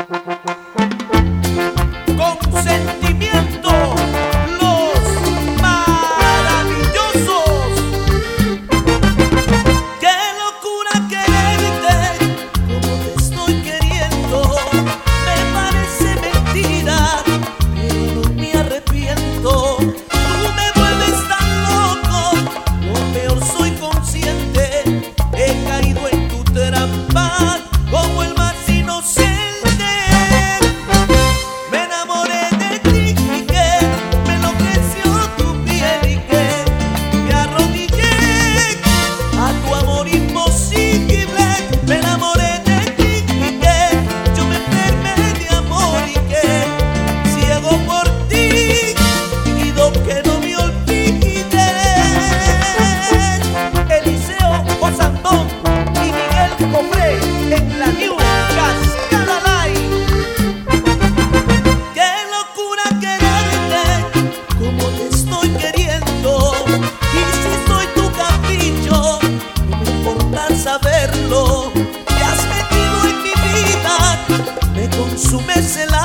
Con sentimiento, los maravillosos. Qué locura quererte como te estoy queriendo. Me parece mentira, pero no me arrepiento. Tú me vuelves tan loco, lo peor soy consciente. He caído en tu trampa como el más inocente. Me enamoré de ti y que me enloqueció tu piel y que me arrodillé a tu amor imposible. Me enamoré de ti y que yo me enfermé de amor y que ciego por ti pido que no me olvides. Eliseo Osandón y Miguel Cofré en la New Cascada Live. Qué locura quererte como te estoy queriendo. Y si soy tu capricho, no me importa saberlo. Te has metido en mi vida, me consumes el